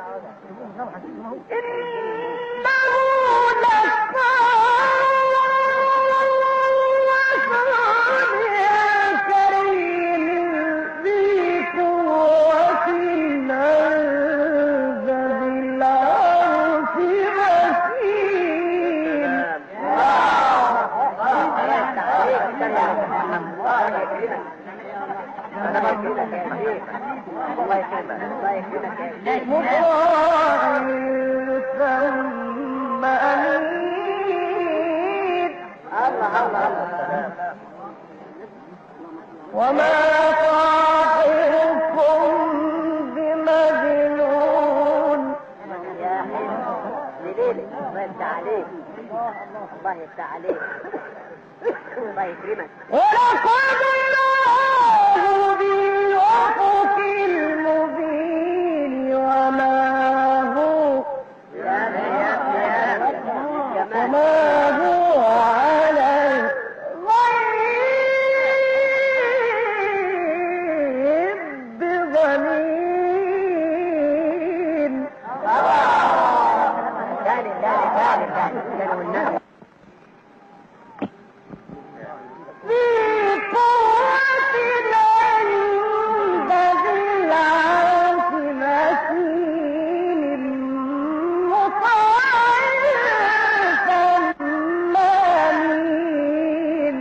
وما صاحبكم بمجنون. يا حلو ليلي الله يفتح عليك، الله يفتح عليك، الله يكرمك. ولقد الله بالأفق المبين وما هو على الغيب بضنين. في قوة عند ذي العرش مكين مطاع ثم أمين.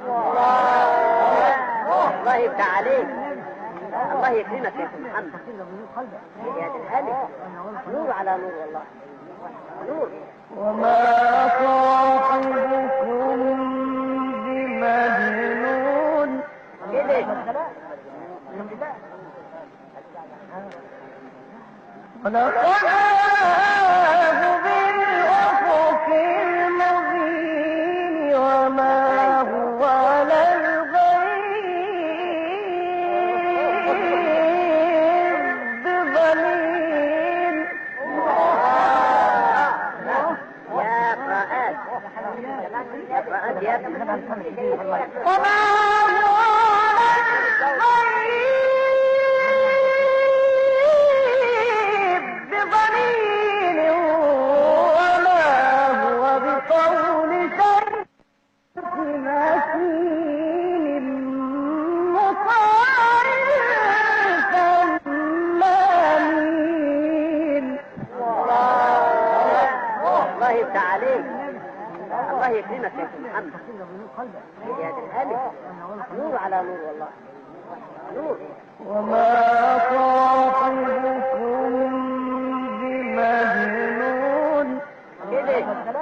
الله يفتح عليك، الله يكرمك يا محمد. يا الهادي نور على نور والله، نور. وما صاحبكم بمجنون. كده ولقاه بالأفق المبين وما هو على الغيب بضنين. يا فؤاد، يا فؤاد يا ابني. وما هو على الغيب بضنين وما هو بقول شيء مكين مطاع ثم أمين. الله يفتح عليك، الله يكرمك يا محمد. يا الهادي نور على نور والله، نور. وما صاحبكم بمجنون. كده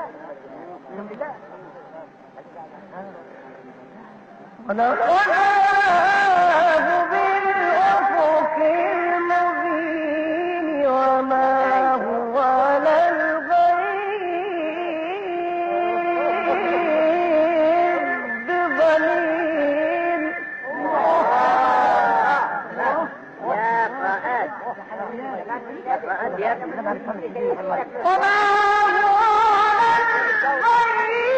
ولقاه بالأفق المبين وما هو على الغيب بضنين. يا فؤاد، يا فؤاد يا ابني. وما هو على الغيب